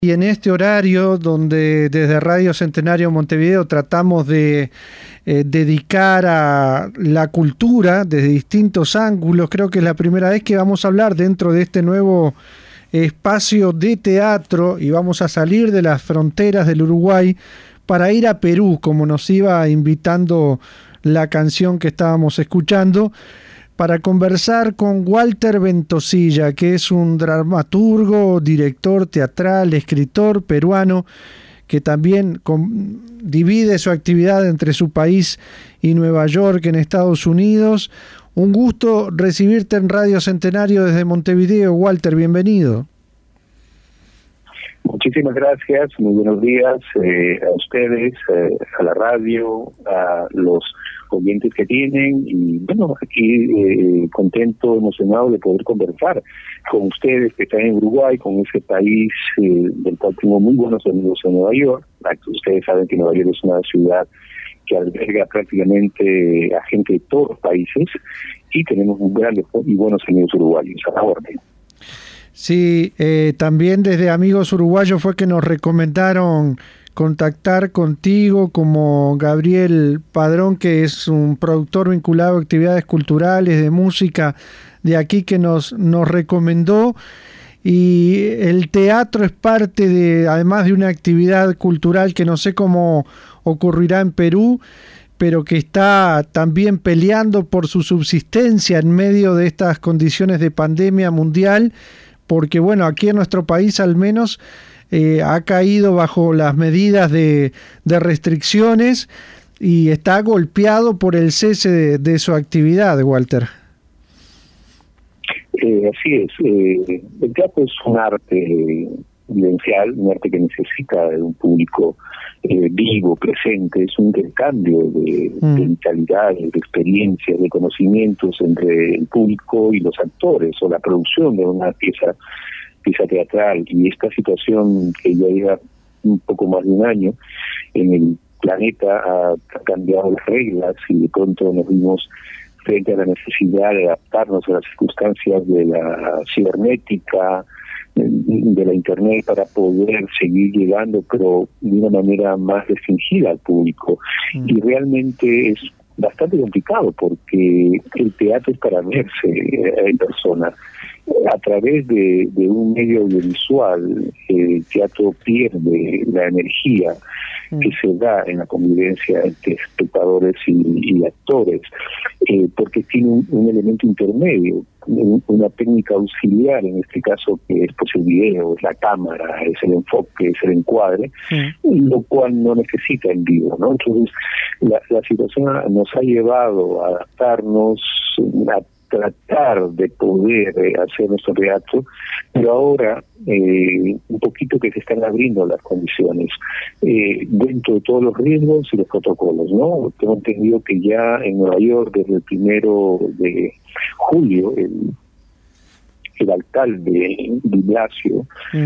Y en este horario donde desde Radio Centenario Montevideo tratamos de dedicar a la cultura desde distintos ángulos, creo que es la primera vez que vamos a hablar dentro de este nuevo espacio de teatro y vamos a salir de las fronteras del Uruguay para ir a Perú, como nos iba invitando la canción que estábamos escuchando, para conversar con Walter Ventosilla, que es un dramaturgo, director teatral, escritor peruano, que también divide su actividad entre su país y Nueva York en Estados Unidos. Un gusto recibirte en Radio Centenario desde Montevideo. Walter, bienvenido. Muchísimas gracias, muy buenos días a ustedes, a la radio, a los oyentes que tienen y bueno, aquí contento, emocionado de poder conversar con ustedes que están en Uruguay, con ese país del cual tengo muy buenos amigos en Nueva York. Ustedes saben que Nueva York es una ciudad que alberga prácticamente a gente de todos los países y tenemos un grandes y buenos amigos uruguayos a la orden. Sí, también desde Amigos Uruguayos fue que nos recomendaron contactar contigo, como Gabriel Padrón, que es un productor vinculado a actividades culturales, de música, de aquí, que nos recomendó. Y el teatro es parte de, además de una actividad cultural que no sé cómo ocurrirá en Perú, pero que está también peleando por su subsistencia en medio de estas condiciones de pandemia mundial, porque bueno, aquí en nuestro país al menos ha caído bajo las medidas de restricciones y está golpeado por el cese de su actividad, Walter. Así es, el teatro es un arte vivencial, un arte que necesita de un público vivo, presente, es un intercambio de vitalidades, de experiencias, de conocimientos entre el público y los actores, o la producción de una pieza teatral. Y esta situación que ya lleva un poco más de un año en el planeta ha cambiado las reglas y de pronto nos vimos frente a la necesidad de adaptarnos a las circunstancias de la cibernética, de la internet, para poder seguir llegando, pero de una manera más restringida al público. Y realmente es bastante complicado porque el teatro es para verse en persona. A través de un medio audiovisual, el teatro pierde la energía que se da en la convivencia entre espectadores y actores, porque tiene un elemento intermedio, una técnica auxiliar, en este caso, que es pues el video, es la cámara, es el enfoque, es el encuadre, lo cual no necesita en vivo, ¿no? Entonces, la situación nos ha llevado a adaptarnos, a tratar de poder hacer nuestro teatro, pero ahora un poquito que se están abriendo las condiciones dentro de todos los riesgos y los protocolos, ¿no? Tengo entendido que ya en Nueva York, desde el 1 de julio, el alcalde de Blasio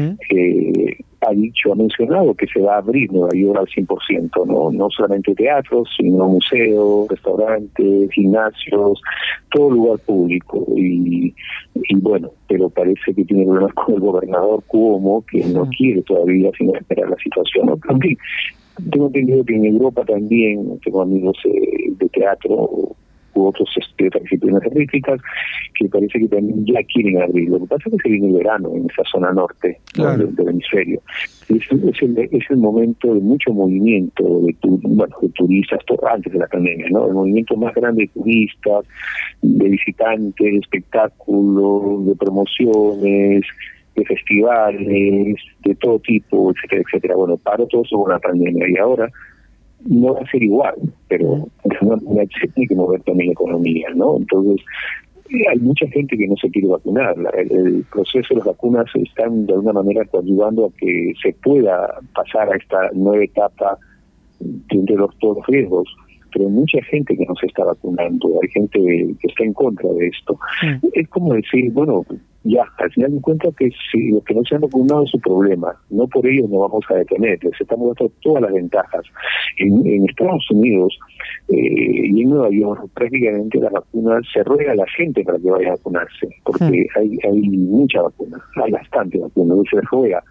ha mencionado que se va a abrir Nueva York al 100%, no solamente teatros, sino museos, restaurantes, gimnasios, todo lugar público. Y bueno, pero parece que tiene problemas con el gobernador Cuomo, que no quiere todavía sino esperar la situación, ¿no? También tengo entendido que en Europa también tengo amigos de teatro u otros disciplinas artísticas que parece que también ya quieren abrir. Lo que pasa es que se viene el verano en esa zona norte, claro, del hemisferio. Es el momento de mucho movimiento de turistas, antes de la pandemia, ¿no? El movimiento más grande de turistas, de visitantes, de espectáculos, de promociones, de festivales, de todo tipo, etcétera, etcétera. Bueno, paró todo eso con la pandemia y ahora no va a ser igual, pero se tiene que mover también la economía, ¿no? Entonces, hay mucha gente que no se quiere vacunar. El proceso de las vacunas están de alguna manera ayudando a que se pueda pasar a esta nueva etapa entre todos los riesgos, pero hay mucha gente que no se está vacunando, hay gente que está en contra de esto. Es como decir, bueno, ya, al final me encuentro que si los que no se han vacunado es su problema, no por ello nos vamos a detener, les estamos dando todas las ventajas. En Estados Unidos y en Nueva York prácticamente las vacunas se ruega a la gente para que vaya a vacunarse, porque hay mucha vacuna, hay bastante vacuna, y se ruega.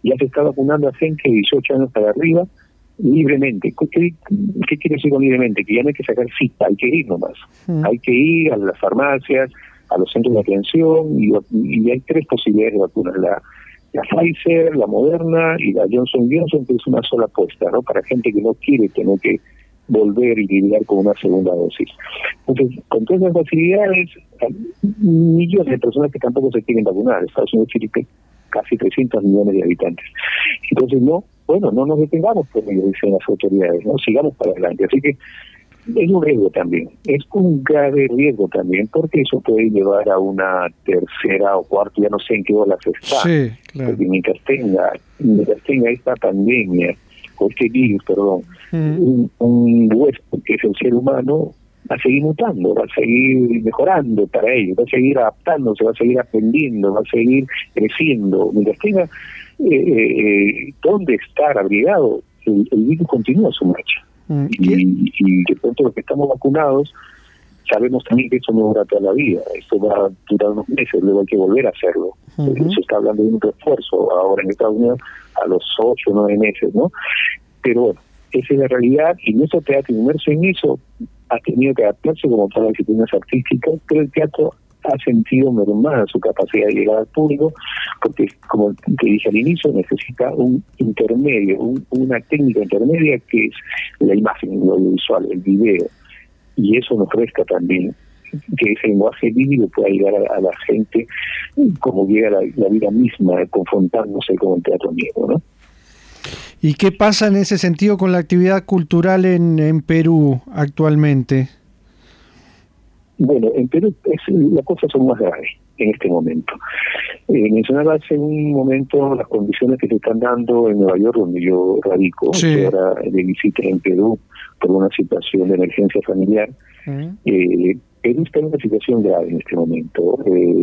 Ya se está vacunando a gente de 18 años para arriba libremente. ¿Qué quiere decir con libremente? Que ya no hay que sacar cita, hay que ir nomás. Hay que ir a las farmacias, a los centros de atención, y hay 3 posibilidades de vacunas: la Pfizer, la Moderna y la Johnson & Johnson, que es una sola apuesta, ¿no? Para gente que no quiere tener que volver y lidiar con una segunda dosis. Entonces, con todas esas facilidades, millones de personas que tampoco se quieren vacunar. Estados Unidos tiene casi 300 millones de habitantes. Entonces, no nos detengamos, por ello dicen las autoridades, no sigamos para adelante. Así que es un riesgo también, es un grave riesgo también, porque eso puede llevar a una tercera o cuarta, ya no sé en qué ola se está. Sí, claro. Porque mientras tenga esta pandemia, o este virus, perdón, un huésped que es el ser humano, va a seguir mutando, va a seguir mejorando para ellos, va a seguir adaptándose, va a seguir aprendiendo, va a seguir creciendo. Mientras tenga dónde estar abrigado, el virus continúa su marcha. Y de pronto los que estamos vacunados sabemos también que eso no dura toda la vida, esto va a durar unos meses, luego hay que volver a hacerlo. Se está hablando de un refuerzo ahora en Estados Unidos a los 8 o 9 meses, ¿no? Pero bueno, esa es la realidad, y nuestro teatro, inmerso en eso, ha tenido que adaptarse como todas las disciplinas artísticas, pero el teatro ha sentido mermada su capacidad de llegar al público, porque, como te dije al inicio, necesita un intermedio, una técnica intermedia que es la imagen, lo audiovisual, el video, y eso nos resta también que ese lenguaje vívido pueda llegar a la gente como llega la vida misma, confrontándose con el teatro mismo, ¿no? ¿Y qué pasa en ese sentido con la actividad cultural en Perú actualmente? Bueno, en Perú las cosas son más graves en este momento. Mencionaba hace un momento las condiciones que se están dando en Nueva York, donde yo radico, sí. Ahora de visita en Perú por una situación de emergencia familiar. Perú está en una situación grave en este momento.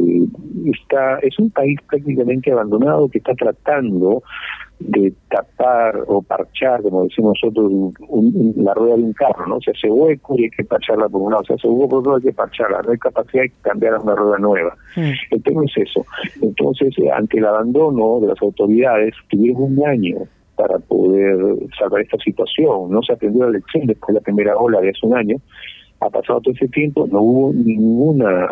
Es un país prácticamente abandonado que está tratando de tapar o parchar, como decimos nosotros, la rueda de un carro, ¿no? Se hace hueco y hay que parcharla por un lado, se hace hueco por otro, hay que parcharla, no hay capacidad de cambiar a una rueda nueva. El tema es eso. Entonces, ante el abandono de las autoridades, tuvieron un año para poder salvar esta situación. No se aprendió la lección después de la primera ola de hace un año. Ha pasado todo ese tiempo, no hubo ninguna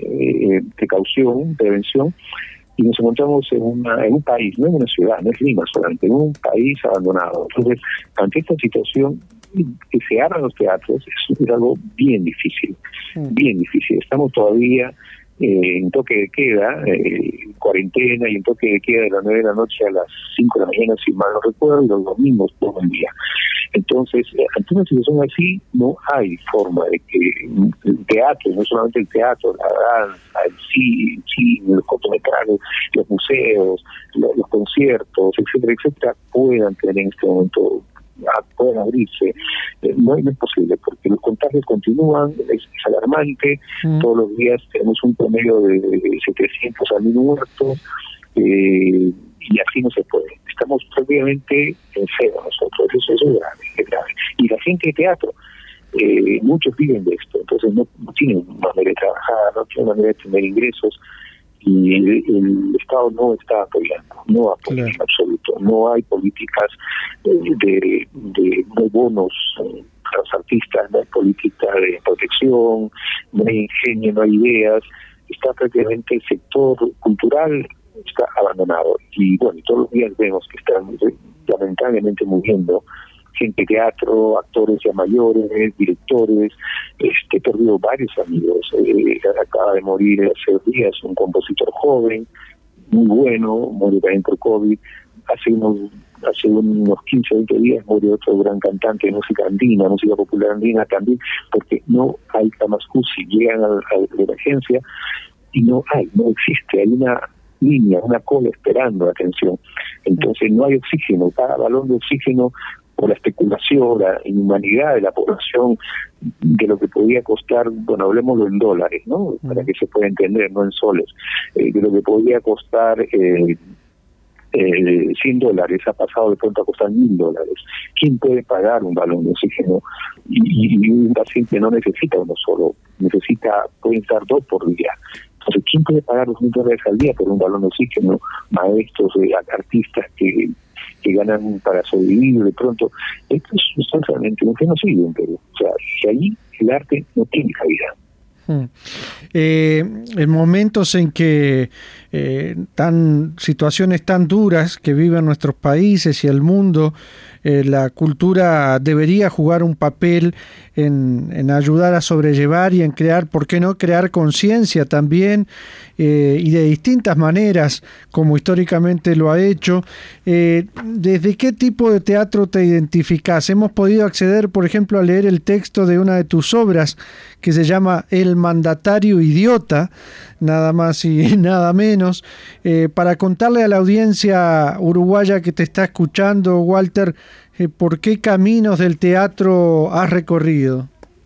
prevención, y nos encontramos en un país, no en una ciudad, no es Lima solamente, en un país abandonado. Entonces, ante esta situación, que se abran los teatros es algo bien difícil, bien difícil. Estamos todavía en toque de queda, cuarentena, y en toque de queda de las 9 de la noche a las 5 de la mañana, si mal no recuerdo, y los domingos todo el día. Entonces, ante una situación así, no hay forma de que el teatro, no solamente el teatro, la danza, el cine, los cortometrajes, los museos, los conciertos, etcétera, puedan tener en este momento, puedan abrirse. No es posible, porque los contagios continúan, es alarmante. Todos los días tenemos un promedio de 700 a 1000 muertos, y así no se puede. Estamos prácticamente en cero nosotros, eso es grave. Y la gente de teatro, muchos viven de esto, entonces no tienen manera de trabajar, no tienen manera de tener ingresos, y el Estado no está apoyando, no apoya en absoluto. No hay políticas de bonos para los artistas, no hay política de protección, no hay ingenio, no hay ideas. Está prácticamente el sector cultural está abandonado, y bueno, todos los días vemos que están lamentablemente muriendo gente de teatro, actores ya mayores, directores. He perdido varios amigos. Acaba de morir hace días un compositor joven, muy bueno, murió también por COVID. Hace unos 15 o 20 días murió otro gran cantante de música andina, música popular andina también, porque no hay camas UCI. Llegan a la emergencia y no existe, hay una línea, una cola esperando atención. Entonces no hay oxígeno. Cada balón de oxígeno, por la especulación, la inhumanidad de la población, de lo que podía costar, bueno, hablemoslo en dólares, ¿no? Para que se pueda entender, no en soles, de lo que podía costar $100, ha pasado de pronto a costar $1000. ¿Quién puede pagar un balón de oxígeno? Y un paciente no necesita uno solo, pueden estar 2 por día. Entonces, ¿quién puede pagar $200 al día por un balón de oxígeno? Maestros, artistas que ganan para sobrevivir de pronto. Esto es realmente un genocidio en Perú. O sea, que ahí el arte no tiene cabida. En momentos en que situaciones tan duras que viven nuestros países y el mundo, la cultura debería jugar un papel en ayudar a sobrellevar y en crear, ¿por qué no?, crear conciencia también, y de distintas maneras, como históricamente lo ha hecho. ¿Desde qué tipo de teatro te identificás? Hemos podido acceder, por ejemplo, a leer el texto de una de tus obras que se llama El mandatario idiota, nada más y nada menos, para contarle a la audiencia uruguaya que te está escuchando, Walter, ¿por qué caminos del teatro has recorrido?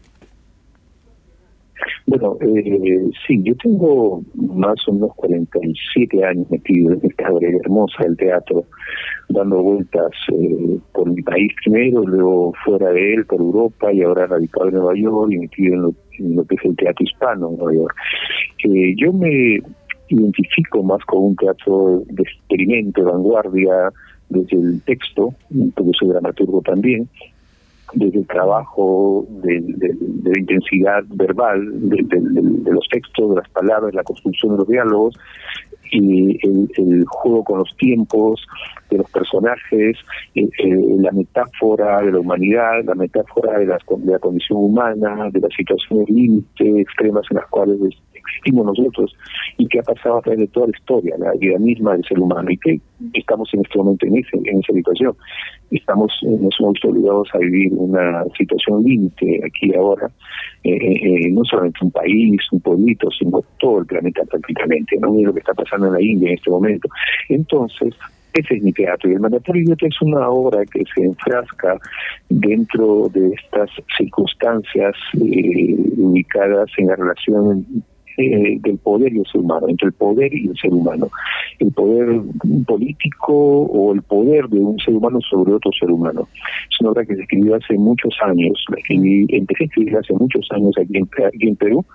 Bueno, sí, yo tengo más o menos 47 años metido en esta breve hermosa del teatro, dando vueltas por mi país primero, luego fuera de él, por Europa, y ahora radicado en Nueva York y metido en lo que es el teatro hispano en Nueva York. Yo me identifico más con un teatro de experimento, de vanguardia, desde el texto, porque soy dramaturgo también, desde el trabajo de la intensidad verbal de los textos, de las palabras, la construcción de los diálogos, y el juego con los tiempos de los personajes, la metáfora de la humanidad, la metáfora de la condición humana, de las situaciones límite extremas en las cuales existimos nosotros y que ha pasado a través de toda la historia, la vida misma del ser humano, y que estamos en este momento en esa situación. Nos hemos visto obligados a vivir una situación límite aquí y ahora, no solamente un país, un pueblito, sino todo el planeta prácticamente, ¿no? Es lo que está pasando en la India en este momento. Entonces, ese es mi teatro, y El mandatario idiota es una obra que se enfrasca dentro de estas circunstancias ubicadas en la relación del poder y el ser humano, entre el poder y el ser humano, el poder político o el poder de un ser humano sobre otro ser humano. Es una obra que se escribió hace muchos años, empecé a escribir hace muchos años aquí en Perú,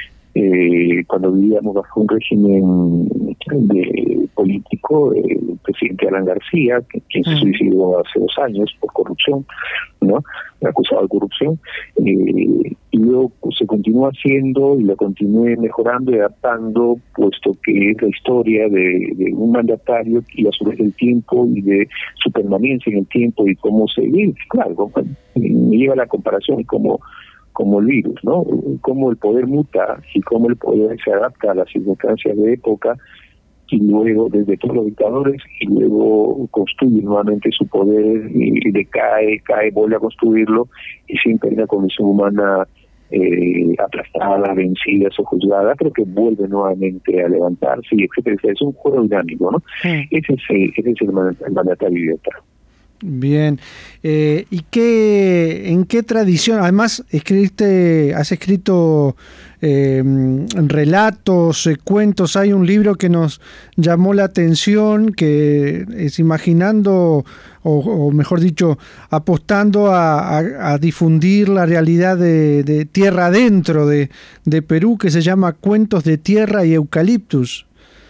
cuando vivíamos bajo un régimen político, el presidente Alan García, quien se suicidó hace 2 años por corrupción, ¿no?, acusado de corrupción, y luego se continuó haciendo y la continué mejorando y adaptando, puesto que es la historia de un mandatario y a su vez el tiempo y de su permanencia en el tiempo y cómo se vive. Claro, me lleva a la comparación como el virus, ¿no? Cómo el poder muta y cómo el poder se adapta a las circunstancias de época, y luego desde todos los dictadores, y luego construye nuevamente su poder y decae, vuelve a construirlo, y siempre hay una condición humana aplastada, vencida, sojuzgada, pero que vuelve nuevamente a levantarse, y etcétera. Es un juego dinámico, ¿no? Ese es el mandatario idiota. Bien, ¿y en qué tradición? Además, has escrito relatos, cuentos. Hay un libro que nos llamó la atención, que es imaginando, o mejor dicho, apostando a difundir la realidad de tierra adentro de Perú, que se llama Cuentos de Tierra y Eucaliptus.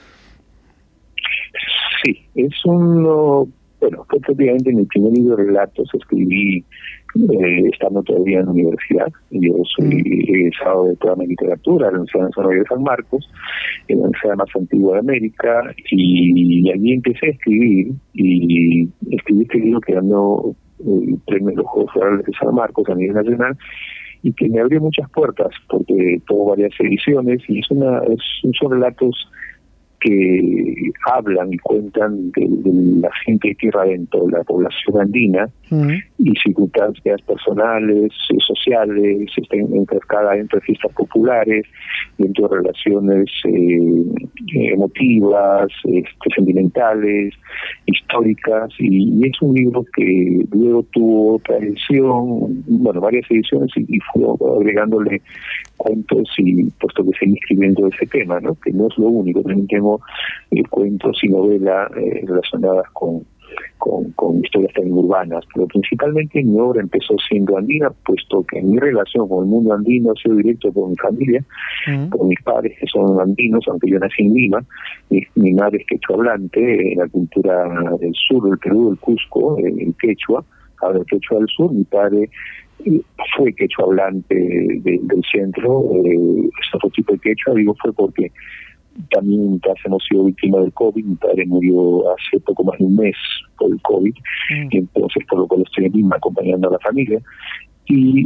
Sí, es uno... Bueno, fue prácticamente mi primer libro de relatos. Escribí estando todavía en la universidad. Yo soy egresado del programa de literatura de la Universidad Nacional de San Marcos, en la universidad más antigua de América, y allí empecé a escribir, y escribí este libro que ganó el premio de los Juegos Florales de San Marcos a nivel nacional, y que me abrió muchas puertas, porque tuvo varias ediciones, y son relatos que hablan y cuentan de la gente de tierra adentro, de la población andina, y circunstancias personales, sociales, enfrascadas dentro de fiestas populares, dentro de relaciones emotivas, sentimentales, históricas, y es un libro que luego tuvo otra edición, varias ediciones, y fue agregándole cuentos, y puesto que seguí escribiendo ese tema, ¿no?, que no es lo único. También tengo cuentos y novelas relacionadas con historias también urbanas, pero principalmente mi obra empezó siendo andina, puesto que mi relación con el mundo andino ha sido directo por mi familia, por mis padres que son andinos, aunque yo nací en Lima. Mi madre es quechua hablante, en la cultura del sur del Perú, del Cusco, el quechua, habla el quechua del sur. Mi padre fue quechua hablante del centro, es otro tipo de quechua, digo fue porque también hemos sido víctimas del COVID. Mi padre murió hace poco más de un mes por el COVID, y entonces por lo cual estoy en Lima acompañando a la familia. Y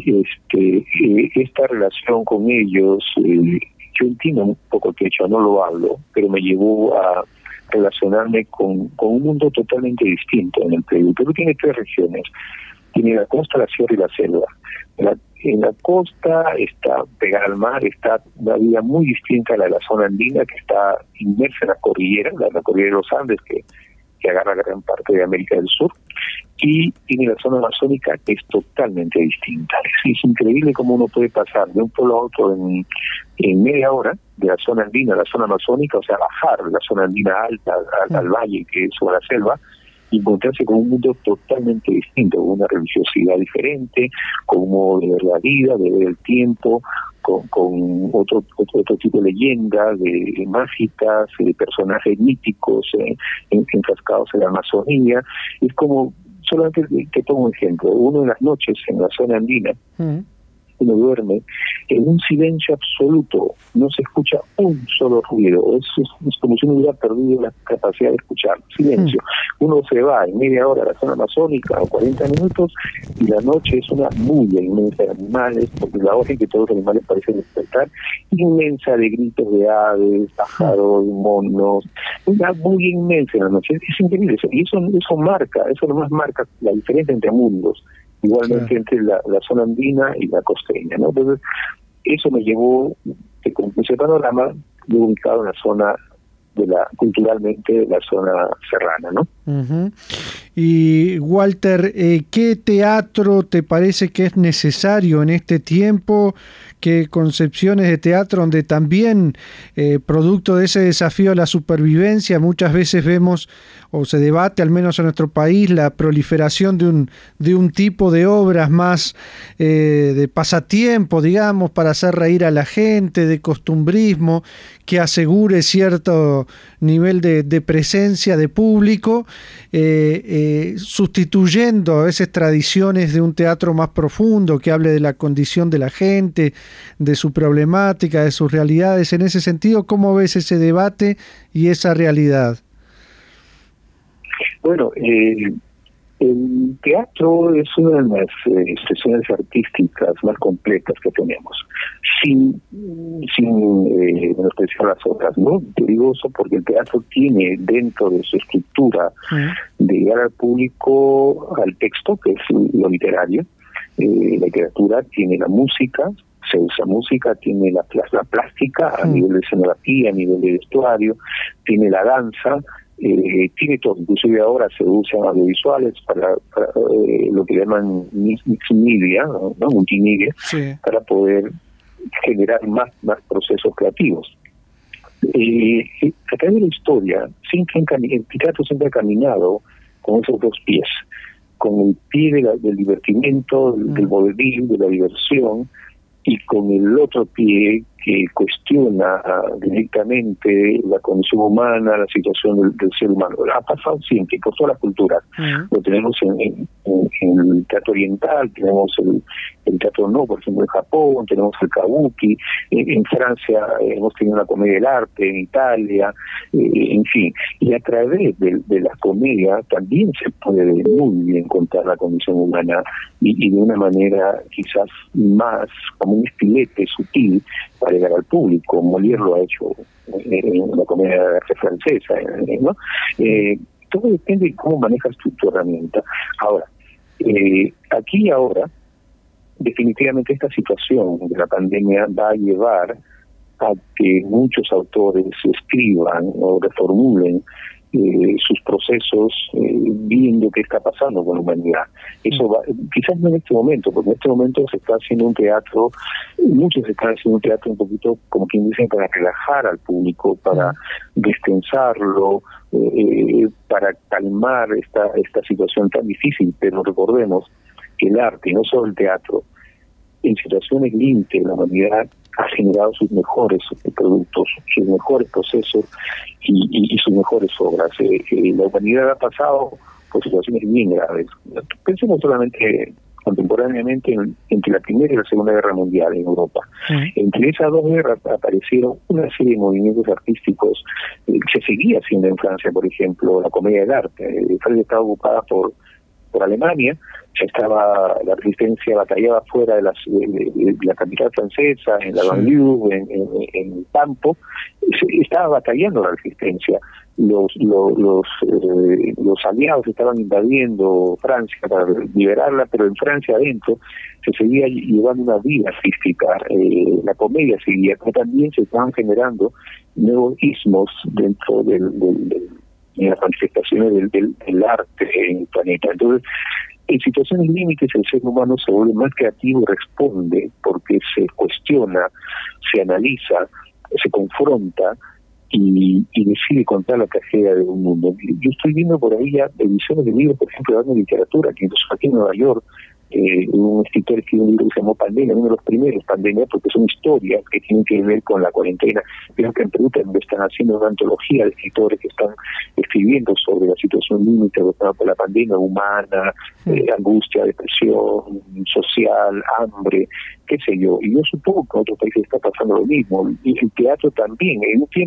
esta relación con ellos, yo entiendo un poco el quechua, no lo hablo, pero me llevó a relacionarme con un mundo totalmente distinto en el Perú. El Perú tiene 3 regiones: tiene la costa, la sierra y la selva. En la costa está pegada al mar, está una vida muy distinta a la zona andina, que está inmersa en la cordillera de los Andes, que agarra gran parte de América del Sur, y tiene la zona amazónica, que es totalmente distinta. Es increíble cómo uno puede pasar de un pueblo a otro en media hora, de la zona andina a la zona amazónica, o sea, bajar de la zona andina alta al valle, que es sobre la selva, y encontrarse con un mundo totalmente distinto, con una religiosidad diferente, con un modo de ver la vida, de ver el tiempo, con otro tipo de leyendas, de mágicas, de personajes míticos enfrascados en la Amazonía. Es como, solamente te pongo un ejemplo, uno en las noches en la zona andina, uno duerme en un silencio absoluto, no se escucha un solo ruido, es como si uno hubiera perdido la capacidad de escuchar, silencio. Uno se va en media hora a la zona amazónica o 40 minutos y la noche es una bulla inmensa de animales, porque la hora en que todos los animales parecen despertar, inmensa de gritos de aves, pájaros, monos, una bulla inmensa en la noche. Es increíble eso, y eso nomás marca la diferencia entre mundos, igualmente entre la zona andina y la costeña, ¿no? Entonces, eso me llevó, con ese panorama, yo ubicado en la zona culturalmente, de la zona serrana, ¿no? Y Walter, ¿qué teatro te parece que es necesario en este tiempo? ¿Qué concepciones de teatro donde también, producto de ese desafío a la supervivencia, muchas veces vemos, o se debate al menos en nuestro país, la proliferación de un tipo de obras más de pasatiempo, digamos, para hacer reír a la gente, de costumbrismo, que asegure cierto nivel de presencia de público, sustituyendo a veces tradiciones de un teatro más profundo que hable de la condición de la gente, de su problemática, de sus realidades? En ese sentido, ¿cómo ves ese debate y esa realidad? Bueno, el teatro es una de las expresiones artísticas más completas que tenemos, sin menospreciar las otras, ¿no? Te digo eso porque el teatro tiene dentro de su estructura de llegar al público, al texto, que es lo literario. La literatura tiene la música, se usa música, tiene la plástica a nivel de escenografía, a nivel de vestuario, tiene la danza, tiene todo. Inclusive ahora se usan audiovisuales para lo que llaman mixed media, ¿no? Multimedia, para poder generar más procesos creativos. A través de la historia, el teatro siempre ha caminado con esos 2 pies, con el pie del divertimento, del vodevil, de la diversión, y con el otro pie que cuestiona directamente la condición humana, la situación del ser humano. Ha pasado siempre, por todas las culturas. Lo tenemos en el teatro oriental, tenemos el teatro no, por ejemplo, en Japón, tenemos el kabuki, en Francia hemos tenido la comedia del arte, en Italia, en fin. Y a través de la comedia también se puede muy bien contar la condición humana, y de una manera quizás más como un estilete sutil para llegar al público. Molière lo ha hecho en la comedia de arte francesa, ¿no? Todo depende de cómo manejas tu herramienta. Ahora, aquí y ahora, definitivamente esta situación de la pandemia va a llevar a que muchos autores escriban o reformulen sus procesos, viendo qué está pasando con la humanidad. Eso va, quizás no en este momento, porque en este momento se está haciendo un teatro, muchos están haciendo un teatro un poquito, como quien dice, para relajar al público, para destensarlo, para calmar esta situación tan difícil, pero recordemos que el arte, y no solo el teatro, en situaciones límite la humanidad ha generado sus mejores productos, sus mejores procesos y sus mejores obras. La humanidad ha pasado por situaciones bien graves. Pensemos solamente contemporáneamente entre la Primera y la Segunda Guerra Mundial en Europa. Entre esas dos guerras aparecieron una serie de movimientos artísticos que se seguía haciendo en Francia, por ejemplo, la comedia del arte. Francia estaba ocupada por Alemania, estaba la resistencia, batallaba fuera de la capital francesa, en la banlieue, en el campo, estaba batallando la resistencia. Los aliados estaban invadiendo Francia para liberarla, pero en Francia adentro se seguía llevando una vida artística, la comedia seguía, pero también se estaban generando nuevos ismos dentro de las manifestaciones del arte en el planeta. Entonces, en situaciones límites el ser humano se vuelve más creativo y responde porque se cuestiona, se analiza, se confronta y decide contar la tragedia de un mundo. Yo estoy viendo por ahí ya ediciones de libros, por ejemplo, de literatura, que incluso aquí en Nueva York, un escritor escribió un libro que se llamó Pandemia, uno de los primeros, Pandemia, porque son historias que tienen que ver con la cuarentena. Creo que en Perú también están haciendo una antología de escritores que están escribiendo sobre la situación límite por la pandemia humana, angustia, depresión social, hambre, qué sé yo. Y yo supongo que en otros países está pasando lo mismo. Y el teatro también, en un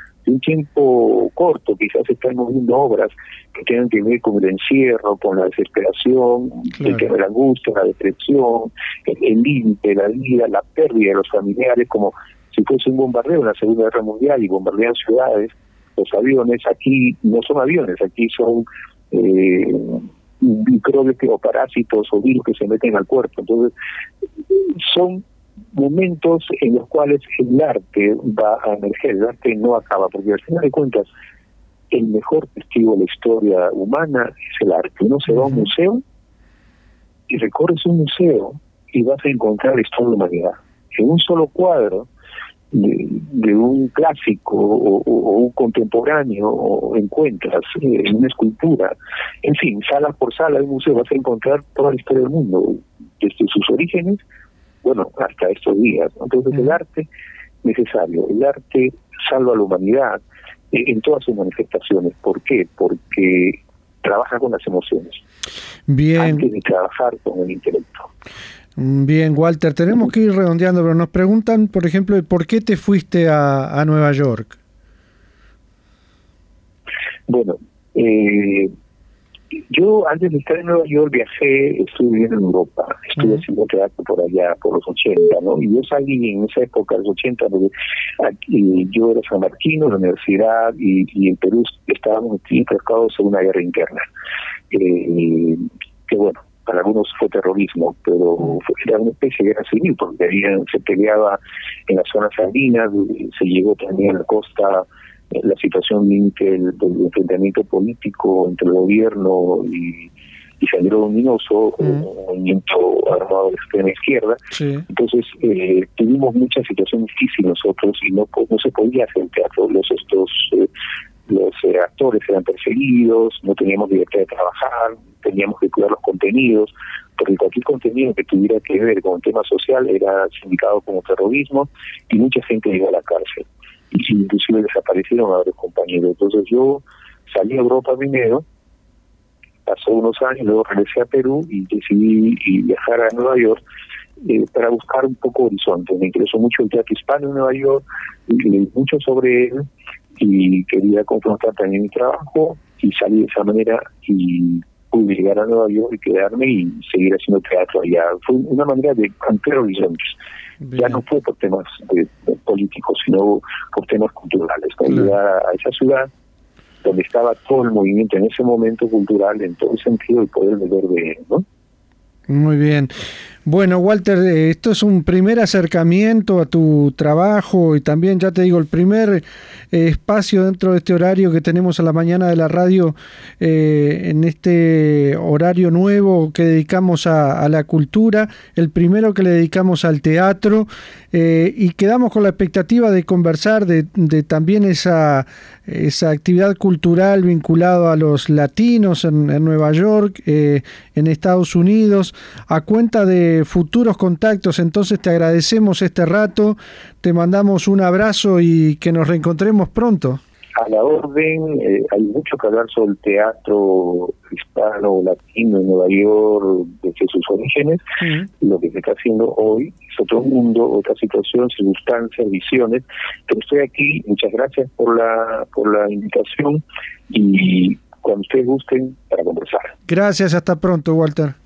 tiempo corto, quizás se están moviendo obras que tengan que ver con el encierro, con la desesperación, el tema de la angustia, la depresión, el límite de la vida, la pérdida de los familiares, como si fuese un bombardeo en la Segunda Guerra Mundial y bombardean ciudades. Los aviones aquí no son aviones, aquí son microbios o parásitos o virus que se meten al cuerpo. Entonces, son momentos en los cuales el arte va a emerger, el arte no acaba, porque al final de cuentas el mejor testigo de la historia humana es el arte. Uno se va a un museo y recorres un museo y vas a encontrar la historia de la humanidad. En un solo cuadro de un clásico o un contemporáneo o encuentras en una escultura, en fin, sala por sala de un museo vas a encontrar toda la historia del mundo, desde sus orígenes, bueno, hasta estos días, ¿no? Entonces el arte necesario, el arte salva a la humanidad en todas sus manifestaciones. ¿Por qué? Porque trabaja con las emociones, antes de trabajar con el intelecto. Bien, Walter, tenemos que ir redondeando, pero nos preguntan, por ejemplo, ¿por qué te fuiste a Nueva York? Bueno, yo antes de estar en Nueva York viajé, estuve viviendo en Europa, estuve haciendo teatro por allá, por los 80, ¿no? Y yo salí en esa época, los 80, porque aquí, yo era San Martino, la universidad, y en Perú estábamos enfrascados en una guerra interna. Que bueno, para algunos fue terrorismo, pero era una especie de guerra civil, porque se peleaba en las zonas andinas, se llegó también a la costa, la situación límite del enfrentamiento político entre el gobierno y Sendero Luminoso, un movimiento armado de extrema izquierda. Entonces tuvimos mucha situación difícil nosotros y no se podía hacer teatro. Los actores eran perseguidos, no teníamos libertad de trabajar, teníamos que cuidar los contenidos, porque cualquier contenido que tuviera que ver con el tema social era sindicado como terrorismo y mucha gente llegó a la cárcel. Y inclusive desaparecieron a varios compañeros. Entonces yo salí a Europa primero, pasó unos años, luego regresé a Perú y decidí viajar a Nueva York para buscar un poco horizonte. Me interesó mucho el teatro hispano en Nueva York, leí mucho sobre él y quería confrontar también mi trabajo y salí de esa manera y pude llegar a Nueva York y quedarme y seguir haciendo teatro allá. Fue una manera de ampliar horizontes. Bien. Ya no fue por temas políticos, sino por temas culturales. Llegar a esa ciudad donde estaba todo el movimiento en ese momento cultural, en todo sentido, y poder beber de él, ¿no? Muy bien. Bueno, Walter, esto es un primer acercamiento a tu trabajo y también, ya te digo, el primer espacio dentro de este horario que tenemos a la mañana de la radio, en este horario nuevo que dedicamos a la cultura, el primero que le dedicamos al teatro, y quedamos con la expectativa de conversar de también esa actividad cultural vinculada a los latinos en Nueva York, en Estados Unidos, a cuenta de futuros contactos. Entonces te agradecemos este rato, te mandamos un abrazo y que nos reencontremos pronto. A la orden, hay mucho que hablar sobre el teatro hispano latino en Nueva York desde sus orígenes. Lo que se está haciendo hoy es otro mundo, otra situación, circunstancias, visiones. Pero estoy aquí, muchas gracias por la invitación y cuando ustedes gusten para conversar. Gracias, hasta pronto, Walter.